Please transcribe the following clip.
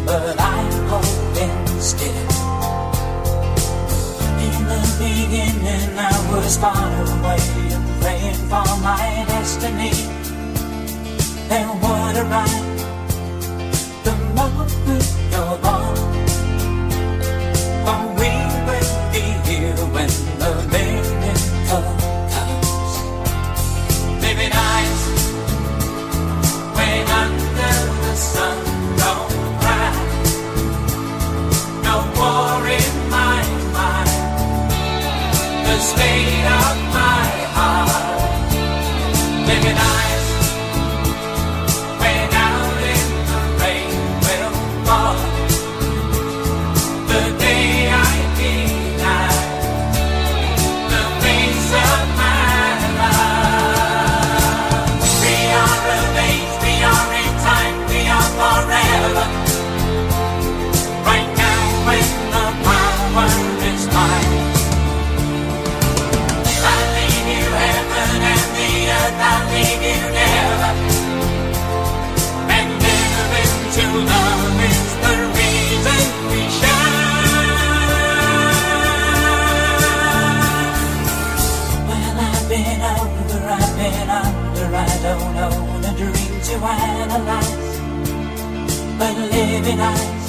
but I'm holding still. In the beginning I was far away and praying for my destiny. Then would arrive the moment you're gone. For we will be here when the miracle comes. Living eyes when under the sun, don't cry. No war in my mind, the state of my heart. Living eyes when out in the rain will fall. The day I deny the face of my love. We are of age, we are in time, we are forever. Right now when the power is mine, I'll leave you heaven and the earth, I'll leave you never. And living to love is the reason we shine. Well, I've been over, I don't know the dream to analyze. But living eyes